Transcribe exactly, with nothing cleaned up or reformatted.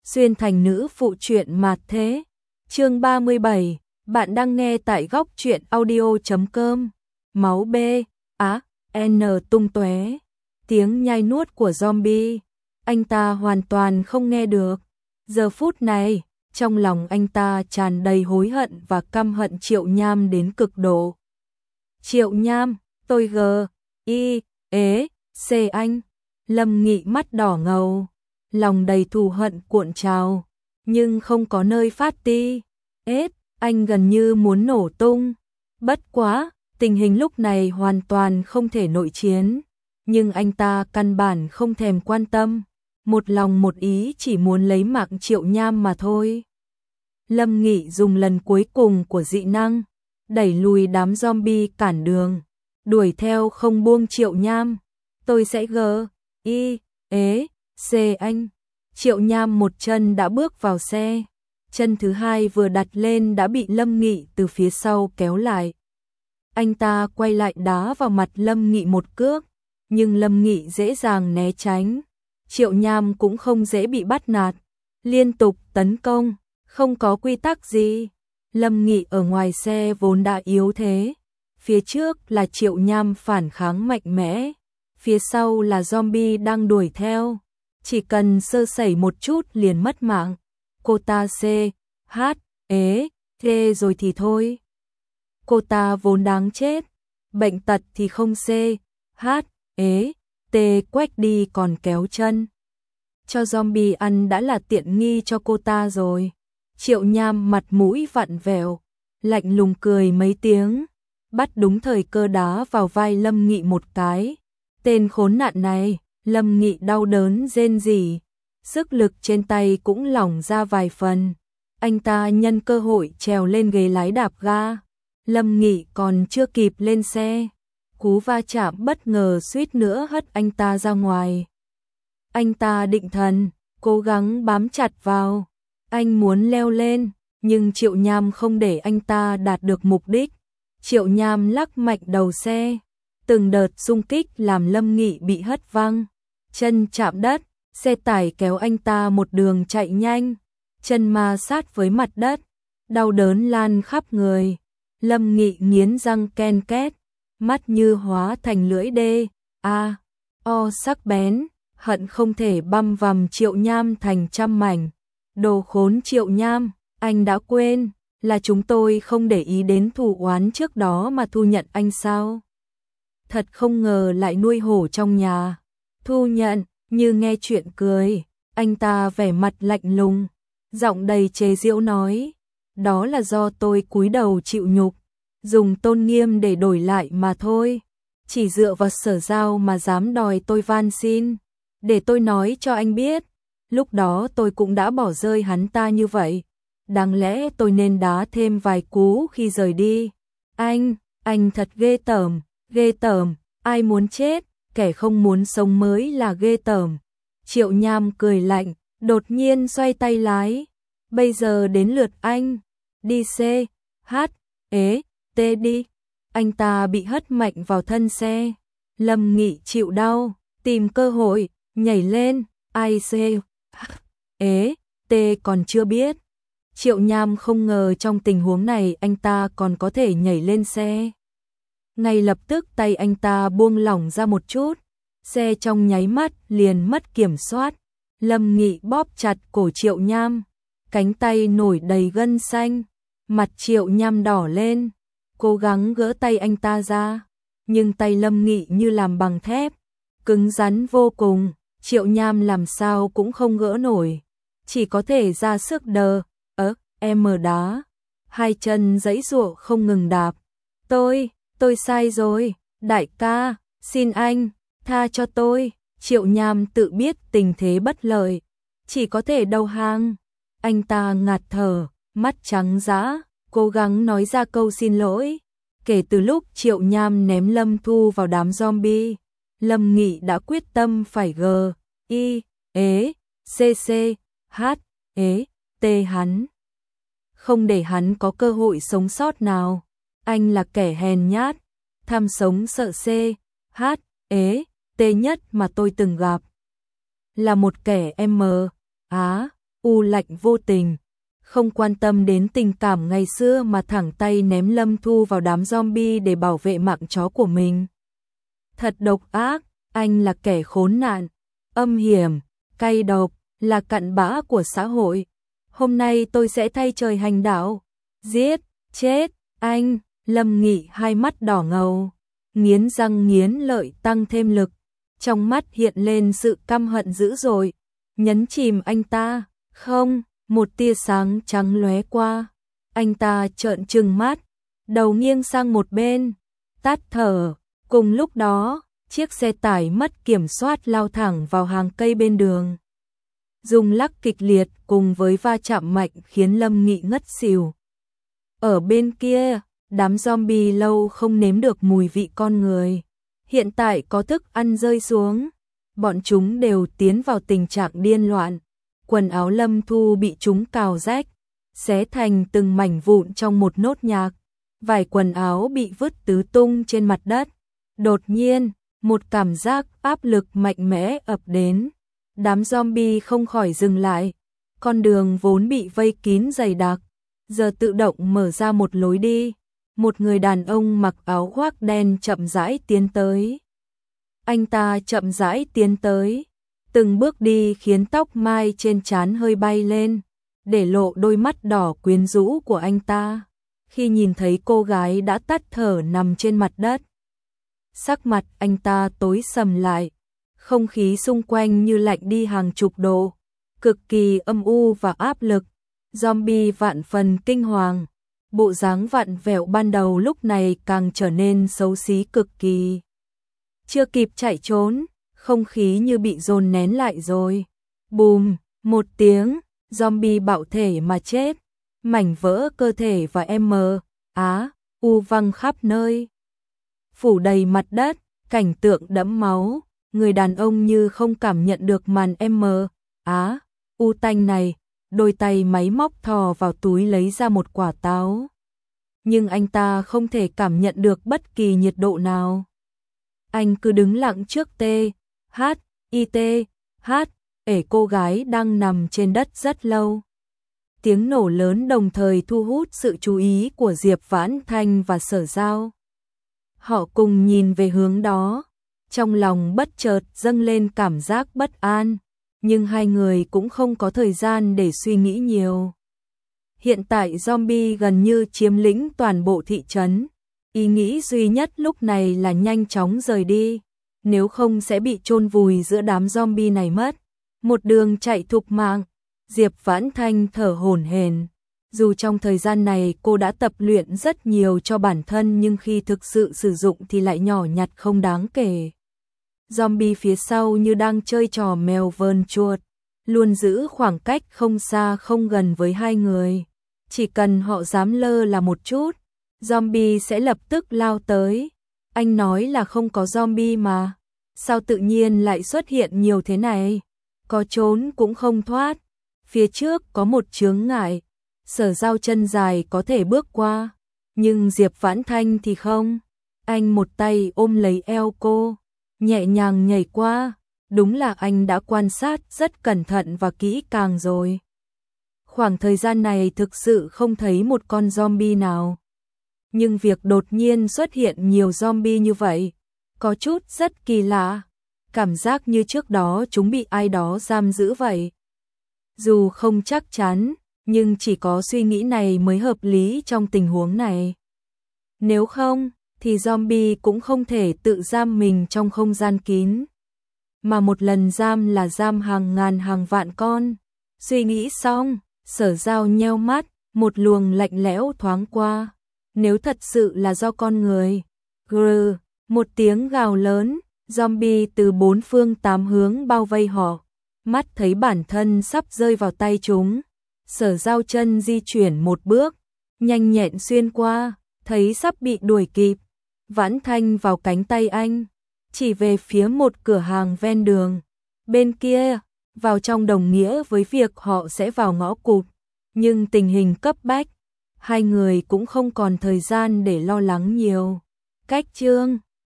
xuyên thành nữ phụ truyện mạt thế. Chương ba mươi bảy, bạn đang nghe tại góc truyện audio chấm com. Máu B, á, N tung tóe, tiếng nhai nuốt của zombie, anh ta hoàn toàn không nghe được. Giờ phút này, trong lòng anh ta tràn đầy hối hận và căm hận Triệu Nham đến cực độ. Triệu Nham, tôi g, y, ế, c anh. Lâm Nghị mắt đỏ ngầu, lòng đầy thù hận cuộn trào, nhưng không có nơi phát ti. Ết, anh gần như muốn nổ tung. Bất quá, tình hình lúc này hoàn toàn không thể nội chiến, nhưng anh ta căn bản không thèm quan tâm, một lòng một ý chỉ muốn lấy mạng Triệu Nham mà thôi. Lâm Nghị dùng lần cuối cùng của dị năng, đẩy lùi đám zombie cản đường, đuổi theo không buông Triệu Nham. Tôi sẽ g, y, ế, c anh. Triệu Nham một chân đã bước vào xe, chân thứ hai vừa đặt lên đã bị Lâm Nghị từ phía sau kéo lại. Anh ta quay lại đá vào mặt Lâm Nghị một cước, nhưng Lâm Nghị dễ dàng né tránh. Triệu Nham cũng không dễ bị bắt nạt, liên tục tấn công, không có quy tắc gì. Lâm Nghị ở ngoài xe vốn đã yếu thế, phía trước là Triệu Nham phản kháng mạnh mẽ, phía sau là zombie đang đuổi theo, chỉ cần sơ sẩy một chút liền mất mạng. Cô ta c, h, ế, t rồi thì thôi. Cô ta vốn đáng chết, bệnh tật thì không c, h, ế, t quách đi còn kéo chân. Cho zombie ăn đã là tiện nghi cho cô ta rồi. Triệu Nham mặt mũi vặn vẹo, lạnh lùng cười mấy tiếng, bắt đúng thời cơ đá vào vai Lâm Nghị một cái. Tên khốn nạn này, Lâm Nghị đau đớn rên rỉ, sức lực trên tay cũng lỏng ra vài phần. Anh ta nhân cơ hội trèo lên ghế lái đạp ga. Lâm Nghị còn chưa kịp lên xe, cú va chạm bất ngờ suýt nữa hất anh ta ra ngoài. Anh ta định thần, cố gắng bám chặt vào. Anh muốn leo lên, nhưng Triệu Nham không để anh ta đạt được mục đích. Triệu Nham lắc mạnh đầu xe, từng đợt xung kích làm Lâm Nghị bị hất văng. Chân chạm đất, xe tải kéo anh ta một đường chạy nhanh, chân ma sát với mặt đất, đau đớn lan khắp người. Lâm Nghị nghiến răng ken két, mắt như hóa thành lưỡi đê, a, o sắc bén, hận không thể băm vằm Triệu Nham thành trăm mảnh. Đồ khốn Triệu Nham, anh đã quên là chúng tôi không để ý đến thù oán trước đó mà thu nhận anh sao? Thật không ngờ lại nuôi hổ trong nhà. Thu nhận, như nghe chuyện cười, anh ta vẻ mặt lạnh lùng, giọng đầy chế giễu nói, đó là do tôi cúi đầu chịu nhục, dùng tôn nghiêm để đổi lại mà thôi. Chỉ dựa vào Sở Giao mà dám đòi tôi van xin. Để tôi nói cho anh biết, lúc đó tôi cũng đã bỏ rơi hắn ta như vậy. Đáng lẽ tôi nên đá thêm vài cú khi rời đi. Anh, anh thật ghê tởm, ghê tởm, ai muốn chết, kẻ không muốn sống mới là ghê tởm. Triệu Nham cười lạnh, đột nhiên xoay tay lái. Bây giờ đến lượt anh, đi c, h, ế, t đi. Anh ta bị hất mạnh vào thân xe. Lâm Nghị chịu đau, tìm cơ hội, nhảy lên, ai c, h, ế, t còn chưa biết. Triệu Nham không ngờ trong tình huống này anh ta còn có thể nhảy lên xe. Ngay lập tức tay anh ta buông lỏng ra một chút, xe trong nháy mắt liền mất kiểm soát. Lâm Nghị bóp chặt cổ Triệu Nham, cánh tay nổi đầy gân xanh, mặt Triệu Nham đỏ lên, cố gắng gỡ tay anh ta ra, nhưng tay Lâm Nghị như làm bằng thép, cứng rắn vô cùng, Triệu Nham làm sao cũng không gỡ nổi, chỉ có thể ra sức đờ, ớ, em đá, hai chân giãy giụa không ngừng đạp. Tôi, tôi sai rồi, đại ca, xin anh, tha cho tôi. Triệu Nham tự biết tình thế bất lợi, chỉ có thể đầu hàng. Anh ta ngạt thở, mắt trắng dã, cố gắng nói ra câu xin lỗi. Kể từ lúc Triệu Nham ném Lâm Thu vào đám zombie, Lâm Nghị đã quyết tâm phải g, y, ế, c c, h, ế, t hắn. Không để hắn có cơ hội sống sót nào. Anh là kẻ hèn nhát, tham sống sợ c, h, ế, t nhất mà tôi từng gặp. Là một kẻ M, Á, u lạnh vô tình, không quan tâm đến tình cảm ngày xưa mà thẳng tay ném Lâm Thu vào đám zombie để bảo vệ mạng chó của mình. Thật độc ác, anh là kẻ khốn nạn, âm hiểm, cay độc, là cặn bã của xã hội. Hôm nay tôi sẽ thay trời hành đạo, giết, chết, anh. Lâm Nghị hai mắt đỏ ngầu, nghiến răng nghiến lợi tăng thêm lực, trong mắt hiện lên sự căm hận dữ dội, nhấn chìm anh ta. Không, một tia sáng trắng lóe qua, anh ta trợn trừng mắt, đầu nghiêng sang một bên, tắt thở. Cùng lúc đó, chiếc xe tải mất kiểm soát lao thẳng vào hàng cây bên đường. Rung lắc kịch liệt cùng với va chạm mạnh khiến Lâm Nghị ngất xỉu. Ở bên kia, đám zombie lâu không nếm được mùi vị con người. Hiện tại có thức ăn rơi xuống, bọn chúng đều tiến vào tình trạng điên loạn. Quần áo Lâm Thu bị chúng cào rách, xé thành từng mảnh vụn trong một nốt nhạc. Vài quần áo bị vứt tứ tung trên mặt đất. Đột nhiên, một cảm giác áp lực mạnh mẽ ập đến. Đám zombie không khỏi dừng lại. Con đường vốn bị vây kín dày đặc, giờ tự động mở ra một lối đi. Một người đàn ông mặc áo khoác đen chậm rãi tiến tới. Anh ta chậm rãi tiến tới, từng bước đi khiến tóc mai trên trán hơi bay lên, để lộ đôi mắt đỏ quyến rũ của anh ta. Khi nhìn thấy cô gái đã tắt thở nằm trên mặt đất, sắc mặt anh ta tối sầm lại, không khí xung quanh như lạnh đi hàng chục độ, cực kỳ âm u và áp lực. Zombie vạn phần kinh hoàng, bộ dáng vặn vẹo ban đầu lúc này càng trở nên xấu xí cực kỳ. Chưa kịp chạy trốn, không khí như bị dồn nén lại rồi. Bùm, một tiếng, zombie bạo thể mà chết, mảnh vỡ cơ thể và M, Á, U văng khắp nơi. Phủ đầy mặt đất, cảnh tượng đẫm máu, người đàn ông như không cảm nhận được màn M, Á, U tanh này, đôi tay máy móc thò vào túi lấy ra một quả táo. Nhưng anh ta không thể cảm nhận được bất kỳ nhiệt độ nào. Anh cứ đứng lặng trước T, H, I T, H, ể cô gái đang nằm trên đất rất lâu. Tiếng nổ lớn đồng thời thu hút sự chú ý của Diệp Vãn Thanh và Sở Giao. Họ cùng nhìn về hướng đó, trong lòng bất chợt dâng lên cảm giác bất an, nhưng hai người cũng không có thời gian để suy nghĩ nhiều. Hiện tại zombie gần như chiếm lĩnh toàn bộ thị trấn, ý nghĩ duy nhất lúc này là nhanh chóng rời đi, nếu không sẽ bị chôn vùi giữa đám zombie này mất. Một đường chạy thục mạng, Diệp Vãn Thanh thở hổn hển. Dù trong thời gian này cô đã tập luyện rất nhiều cho bản thân nhưng khi thực sự sử dụng thì lại nhỏ nhặt không đáng kể. Zombie phía sau như đang chơi trò mèo vờn chuột, luôn giữ khoảng cách không xa không gần với hai người. Chỉ cần họ dám lơ là một chút, zombie sẽ lập tức lao tới. Anh nói là không có zombie mà, sao tự nhiên lại xuất hiện nhiều thế này? Có trốn cũng không thoát. Phía trước có một chướng ngại, Sở Giao chân dài có thể bước qua, nhưng Diệp Vãn Thanh thì không. Anh một tay ôm lấy eo cô, nhẹ nhàng nhảy qua. Đúng là anh đã quan sát rất cẩn thận và kỹ càng rồi. Khoảng thời gian này thực sự không thấy một con zombie nào. Nhưng việc đột nhiên xuất hiện nhiều zombie như vậy, có chút rất kỳ lạ. Cảm giác như trước đó chúng bị ai đó giam giữ vậy. Dù không chắc chắn, nhưng chỉ có suy nghĩ này mới hợp lý trong tình huống này. Nếu không, thì zombie cũng không thể tự giam mình trong không gian kín. Mà một lần giam là giam hàng ngàn hàng vạn con. Suy nghĩ xong, Sở Giao nheo mắt, một luồng lạnh lẽo thoáng qua. Nếu thật sự là do con người. Grr, một tiếng gào lớn, zombie từ bốn phương tám hướng bao vây họ. Mắt thấy bản thân sắp rơi vào tay chúng. Sở Giao chân di chuyển một bước, nhanh nhẹn xuyên qua, thấy sắp bị đuổi kịp. Vãn Thanh vào cánh tay anh, chỉ về phía một cửa hàng ven đường. Bên kia, vào trong đồng nghĩa với việc họ sẽ vào ngõ cụt. Nhưng tình hình cấp bách, hai người cũng không còn thời gian để lo lắng nhiều. Cách chương